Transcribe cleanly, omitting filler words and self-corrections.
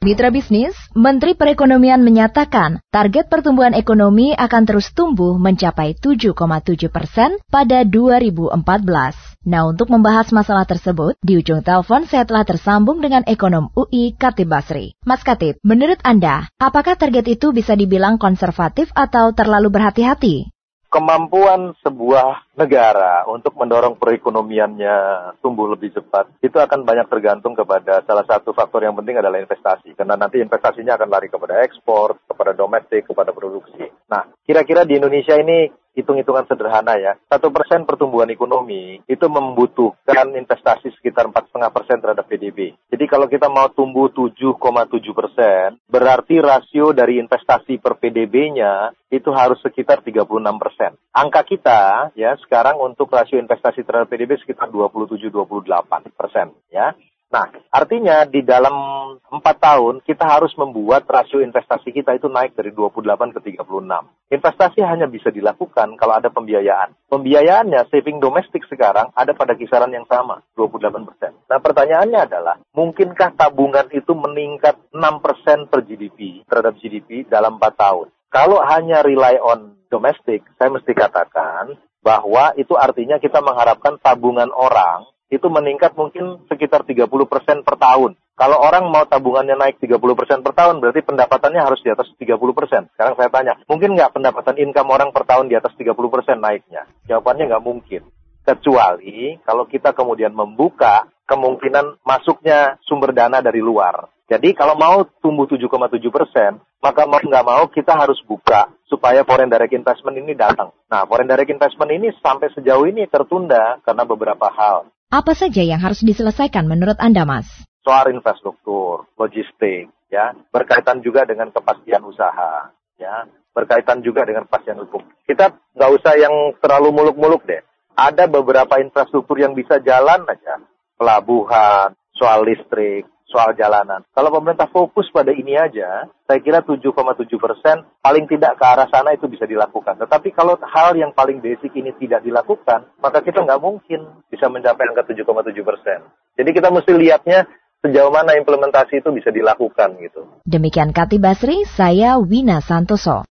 Mitra bisnis, Menteri Perekonomian menyatakan target pertumbuhan ekonomi akan terus tumbuh mencapai 7,7% pada 2014. Nah, untuk membahas masalah tersebut, di ujung telepon saya telah tersambung dengan ekonom UI Khatib Basri. Mas Khatib, menurut Anda, apakah target itu bisa dibilang konservatif atau terlalu berhati-hati? Kemampuan sebuah negara untuk mendorong perekonomiannya tumbuh lebih cepat, itu akan banyak tergantung kepada salah satu faktor yang penting adalah investasi. Karena nanti investasinya akan lari kepada ekspor, kepada domestik, kepada produksi. Nah, kira-kira di Indonesia ini hitung-hitungan sederhana ya, 1% pertumbuhan ekonomi itu membutuhkan investasi sekitar 4,5% terhadap PDB. Jadi kalau kita mau tumbuh 7,7%, berarti rasio dari investasi per PDB-nya itu harus sekitar 36%. Angka kita ya sekarang untuk rasio investasi terhadap PDB sekitar 27-28%. Ya. Nah, artinya di dalam 4 tahun kita harus membuat rasio investasi kita itu naik dari 28 ke 36. Investasi hanya bisa dilakukan kalau ada pembiayaan. Pembiayaannya saving domestik sekarang ada pada kisaran yang sama, 28%. Nah, pertanyaannya adalah, mungkinkah tabungan itu meningkat 6% per GDP terhadap GDP dalam 4 tahun? Kalau hanya rely on domestik, saya mesti katakan bahwa itu artinya kita mengharapkan tabungan orang itu meningkat mungkin sekitar 30% per tahun. Kalau orang mau tabungannya naik 30% per tahun, berarti pendapatannya harus di atas 30%. Sekarang saya tanya, mungkin nggak pendapatan income orang per tahun di atas 30% naiknya? Jawabannya nggak mungkin. Kecuali kalau kita kemudian membuka kemungkinan masuknya sumber dana dari luar. Jadi kalau mau tumbuh 7,7%, maka mau nggak mau kita harus buka supaya foreign direct investment ini datang. Nah, foreign direct investment ini sampai sejauh ini tertunda karena beberapa hal. Apa saja yang harus diselesaikan menurut Anda, Mas? Soal infrastruktur, logistik, ya, berkaitan juga dengan kepastian usaha, ya, berkaitan juga dengan kepastian hukum. Kita nggak usah yang terlalu muluk-muluk deh. Ada beberapa infrastruktur yang bisa jalan aja, pelabuhan, soal listrik, soal jalanan. Kalau pemerintah fokus pada ini aja, saya kira 7,7% paling tidak ke arah sana itu bisa dilakukan. Tetapi kalau hal yang paling basic ini tidak dilakukan, maka kita nggak mungkin bisa mencapai angka 7,7%. Jadi kita mesti lihatnya sejauh mana implementasi itu bisa dilakukan gitu. Demikian Khatib Basri, saya Wina Santoso.